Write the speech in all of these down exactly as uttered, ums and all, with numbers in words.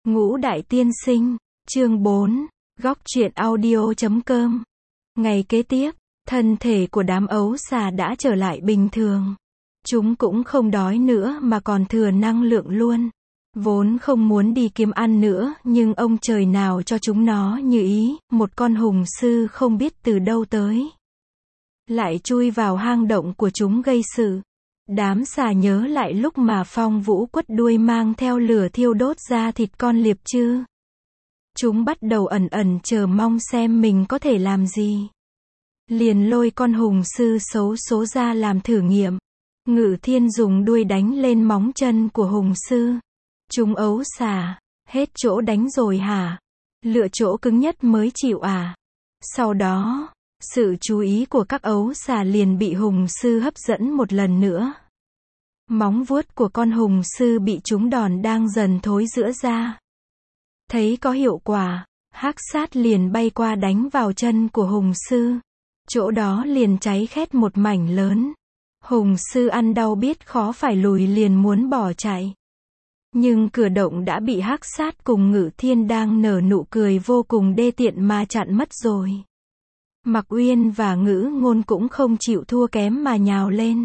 Ngũ Đại Tiên Sinh, chương bốn, góc truyện audio chấm com. Ngày kế tiếp, thân thể của đám ấu xà đã trở lại bình thường. Chúng cũng không đói nữa mà còn thừa năng lượng luôn. Vốn không muốn đi kiếm ăn nữa, nhưng ông trời nào cho chúng nó như ý, một con hùng sư không biết từ đâu tới. Lại chui vào hang động của chúng gây sự. Đám xà nhớ lại lúc mà Phong Vũ quất đuôi mang theo lửa thiêu đốt ra thịt con liệp chứ. Chúng bắt đầu ẩn ẩn chờ mong xem mình có thể làm gì. Liền lôi con hùng sư xấu số ra làm thử nghiệm. Ngự Thiên dùng đuôi đánh lên móng chân của hùng sư. Chúng ấu xà, hết chỗ đánh rồi hả? Lựa chỗ cứng nhất mới chịu à? Sau đó, sự chú ý của các ấu xà liền bị hùng sư hấp dẫn một lần nữa. Móng vuốt của con hùng sư bị chúng đòn đang dần thối rữa ra. Thấy có hiệu quả, hắc sát liền bay qua đánh vào chân của hùng sư. Chỗ đó liền cháy khét một mảnh lớn. Hùng sư ăn đau biết khó phải lùi liền muốn bỏ chạy. Nhưng cửa động đã bị hắc sát cùng Ngự Thiên đang nở nụ cười vô cùng đê tiện mà chặn mất rồi. Mặc Uyên và Ngữ Ngôn cũng không chịu thua kém mà nhào lên.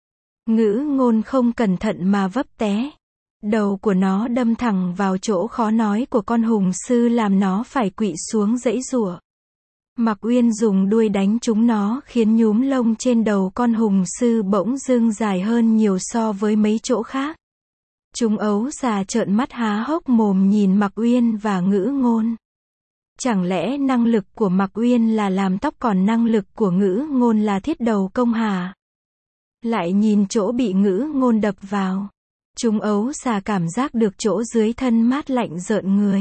Ngữ Ngôn không cẩn thận mà vấp té. Đầu của nó đâm thẳng vào chỗ khó nói của con hùng sư làm nó phải quỵ xuống giãy giụa. Mặc Uyên dùng đuôi đánh chúng nó khiến nhúm lông trên đầu con hùng sư bỗng dưng dài hơn nhiều so với mấy chỗ khác. Chúng ấu xà trợn mắt há hốc mồm nhìn Mặc Uyên và Ngữ Ngôn. Chẳng lẽ năng lực của Mặc Uyên là làm tóc còn năng lực của Ngữ Ngôn là thiết đầu công hả? Lại nhìn chỗ bị Ngữ Ngôn đập vào. Chúng ấu xà cảm giác được chỗ dưới thân mát lạnh rợn người.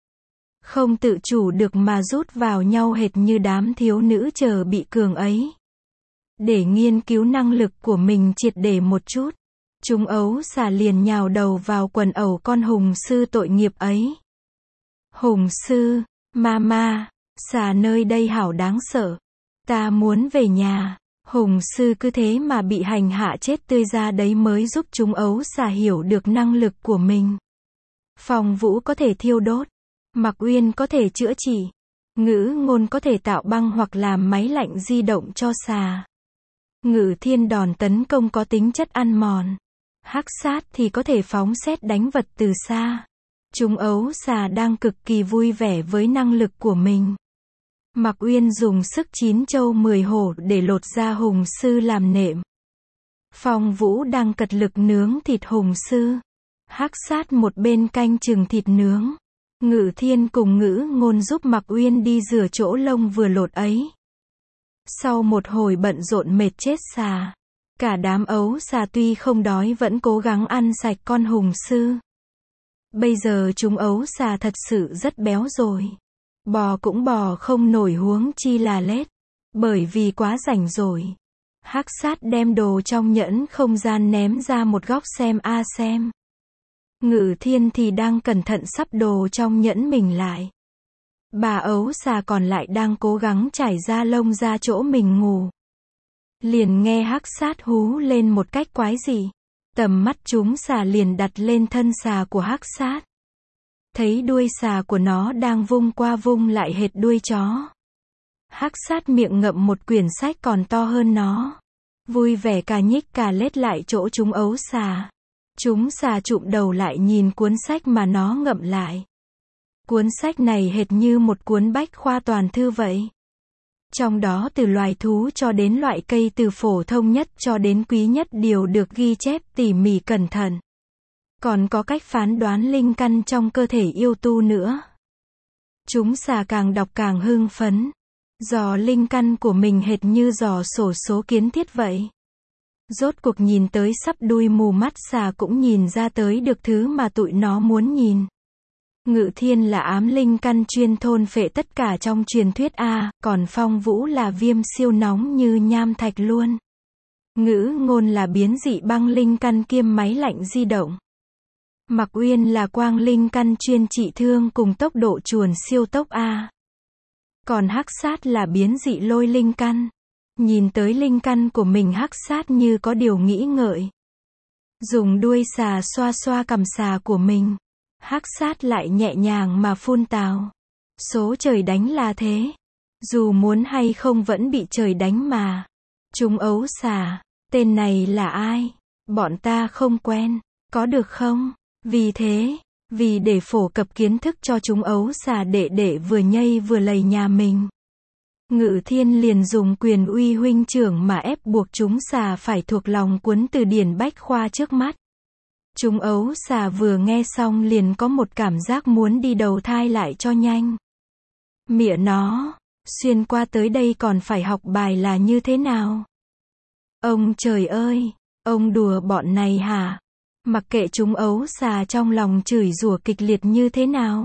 Không tự chủ được mà rút vào nhau hệt như đám thiếu nữ chờ bị cường ấy. Để nghiên cứu năng lực của mình triệt để một chút. Chúng ấu xà liền nhào đầu vào quần ẩu con hùng sư tội nghiệp ấy. Hùng sư, mama, xà nơi đây hảo đáng sợ. Ta muốn về nhà. Hùng sư cứ thế mà bị hành hạ chết tươi ra đấy mới giúp chúng ấu xà hiểu được năng lực của mình. Phong Vũ có thể thiêu đốt. Mặc Uyên có thể chữa trị. Ngữ Ngôn có thể tạo băng hoặc làm máy lạnh di động cho xà. Ngự Thiên đòn tấn công có tính chất ăn mòn. Hắc sát thì có thể phóng sét đánh vật từ xa. Chúng ấu xà đang cực kỳ vui vẻ với năng lực của mình. Mặc Uyên dùng sức chín châu mười hổ để lột da hùng sư làm nệm. Phong Vũ đang cật lực nướng thịt hùng sư. Hắc sát một bên canh chừng thịt nướng. Ngự Thiên cùng Ngữ Ngôn giúp Mặc Uyên đi rửa chỗ lông vừa lột ấy. Sau một hồi bận rộn mệt chết xà. Cả đám ấu xà tuy không đói vẫn cố gắng ăn sạch con hùng sư. Bây giờ chúng ấu xà thật sự rất béo rồi. Bò cũng bò không nổi huống chi là lết. Bởi vì quá rảnh rồi. Hắc sát đem đồ trong nhẫn không gian ném ra một góc xem a à xem. Ngự Thiên thì đang cẩn thận sắp đồ trong nhẫn mình lại. Bà ấu xà còn lại đang cố gắng trải da lông ra chỗ mình ngủ. Liền nghe hắc sát hú lên một cách quái dị. Tầm mắt chúng xà liền đặt lên thân xà của hắc sát. Thấy đuôi xà của nó đang vung qua vung lại hệt đuôi chó. Hắc sát miệng ngậm một quyển sách còn to hơn nó. Vui vẻ cà nhích cà lết lại chỗ chúng ấu xà. Chúng xà chụm đầu lại nhìn cuốn sách mà nó ngậm lại. Cuốn sách này hệt như một cuốn bách khoa toàn thư vậy. Trong đó từ loài thú cho đến loại cây, từ phổ thông nhất cho đến quý nhất đều được ghi chép tỉ mỉ cẩn thận. Còn có cách phán đoán linh căn trong cơ thể yêu tu nữa. Chúng xà càng đọc càng hưng phấn. Dò linh căn của mình hệt như dò sổ số kiến thiết vậy. Rốt cuộc nhìn tới sắp đuôi mù mắt xà cũng nhìn ra tới được thứ mà tụi nó muốn nhìn. Ngự Thiên là ám linh căn chuyên thôn phệ tất cả trong truyền thuyết A, còn Phong Vũ là viêm siêu nóng như nham thạch luôn. Ngữ Ngôn là biến dị băng linh căn kiêm máy lạnh di động. Mặc Uyên là quang linh căn chuyên trị thương cùng tốc độ chuồn siêu tốc A. Còn hắc sát là biến dị lôi linh căn. Nhìn tới linh căn của mình hắc sát như có điều nghĩ ngợi. Dùng đuôi xà xoa xoa cằm xà của mình. Hắc sát lại nhẹ nhàng mà phun tào. Số trời đánh là thế. Dù muốn hay không vẫn bị trời đánh mà. Chúng ấu xà, tên này là ai? Bọn ta không quen, có được không? Vì thế, vì để phổ cập kiến thức cho chúng ấu xà đệ đệ vừa nhây vừa lầy nhà mình. Ngự Thiên liền dùng quyền uy huynh trưởng mà ép buộc chúng xà phải thuộc lòng cuốn từ điển bách khoa trước mắt. Chúng ấu xà vừa nghe xong liền có một cảm giác muốn đi đầu thai lại cho nhanh. Mịa nó, xuyên qua tới đây còn phải học bài là như thế nào? Ông trời ơi, ông đùa bọn này hả? Mặc kệ chúng ấu xà trong lòng chửi rủa kịch liệt như thế nào,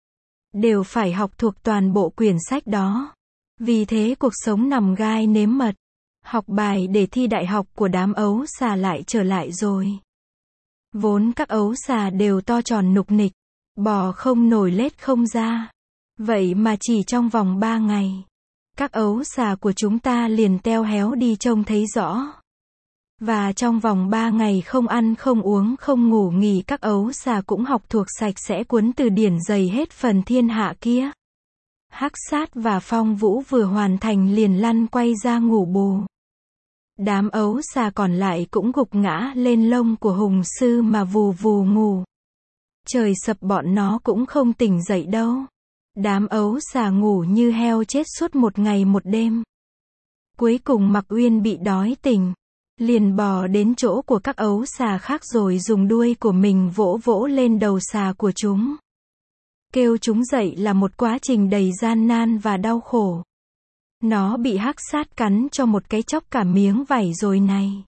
đều phải học thuộc toàn bộ quyển sách đó. Vì thế cuộc sống nằm gai nếm mật. Học bài để thi đại học của đám ấu xà lại trở lại rồi. Vốn các ấu xà đều to tròn nục nịch, bò không nổi lết không ra. Vậy mà chỉ trong vòng ba ngày, các ấu xà của chúng ta liền teo héo đi trông thấy rõ. Và trong vòng ba ngày không ăn không uống không ngủ nghỉ các ấu xà cũng học thuộc sạch sẽ cuốn từ điển dày hết phần thiên hạ kia. Hắc sát và Phong Vũ vừa hoàn thành liền lăn quay ra ngủ bù. Đám ấu xà còn lại cũng gục ngã lên lông của hùng sư mà vù vù ngủ. Trời sập bọn nó cũng không tỉnh dậy đâu. Đám ấu xà ngủ như heo chết suốt một ngày một đêm. Cuối cùng Mặc Uyên bị đói tỉnh, liền bò đến chỗ của các ấu xà khác rồi dùng đuôi của mình vỗ vỗ lên đầu xà của chúng. Kêu chúng dậy là một quá trình đầy gian nan và đau khổ. Nó bị hắc sát cắn cho một cái chóc cả miếng vảy rồi này.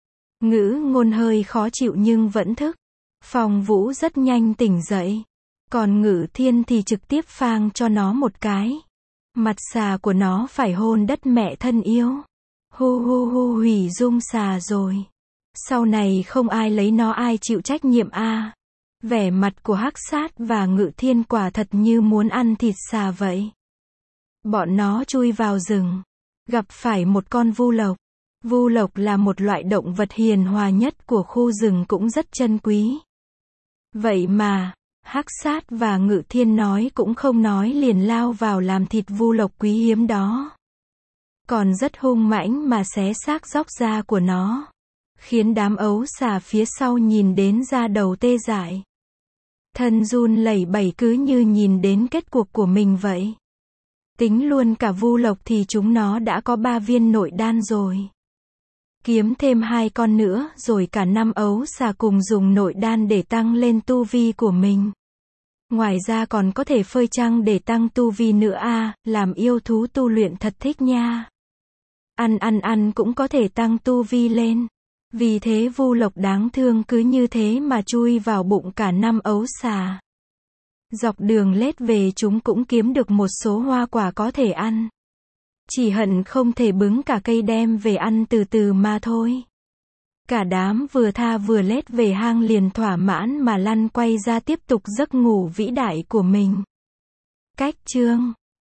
Ngữ Ngôn hơi khó chịu nhưng vẫn thức. Phong Vũ rất nhanh tỉnh dậy. Còn Ngự Thiên thì trực tiếp phang cho nó một cái. Mặt xà của nó phải hôn đất mẹ thân yêu. Hu hu hu, hủy dung xà rồi. Sau này không ai lấy nó ai chịu trách nhiệm a. À. Vẻ mặt của hắc sát và Ngự Thiên quả thật như muốn ăn thịt xà vậy. Bọn nó chui vào rừng, gặp phải một con vu lộc. Vu lộc là một loại động vật hiền hòa nhất của khu rừng cũng rất chân quý. Vậy mà, hắc sát và Ngự Thiên nói cũng không nói liền lao vào làm thịt vu lộc quý hiếm đó. Còn rất hung mãnh mà xé xác róc da của nó, khiến đám ấu xà phía sau nhìn đến da đầu tê dại. Thân run lẩy bẩy cứ như nhìn đến kết cuộc của mình vậy. Tính luôn cả vu lộc thì chúng nó đã có ba viên nội đan rồi. Kiếm thêm hai con nữa rồi cả năm ấu xà cùng dùng nội đan để tăng lên tu vi của mình. Ngoài ra còn có thể phơi trăng để tăng tu vi nữa a, à, làm yêu thú tu luyện thật thích nha. Ăn ăn ăn cũng có thể tăng tu vi lên. Vì thế vu lộc đáng thương cứ như thế mà chui vào bụng cả năm ấu xà. Dọc đường lết về chúng cũng kiếm được một số hoa quả có thể ăn. Chỉ hận không thể bứng cả cây đem về ăn từ từ mà thôi. Cả đám vừa tha vừa lết về hang liền thỏa mãn mà lăn quay ra tiếp tục giấc ngủ vĩ đại của mình. Cách chương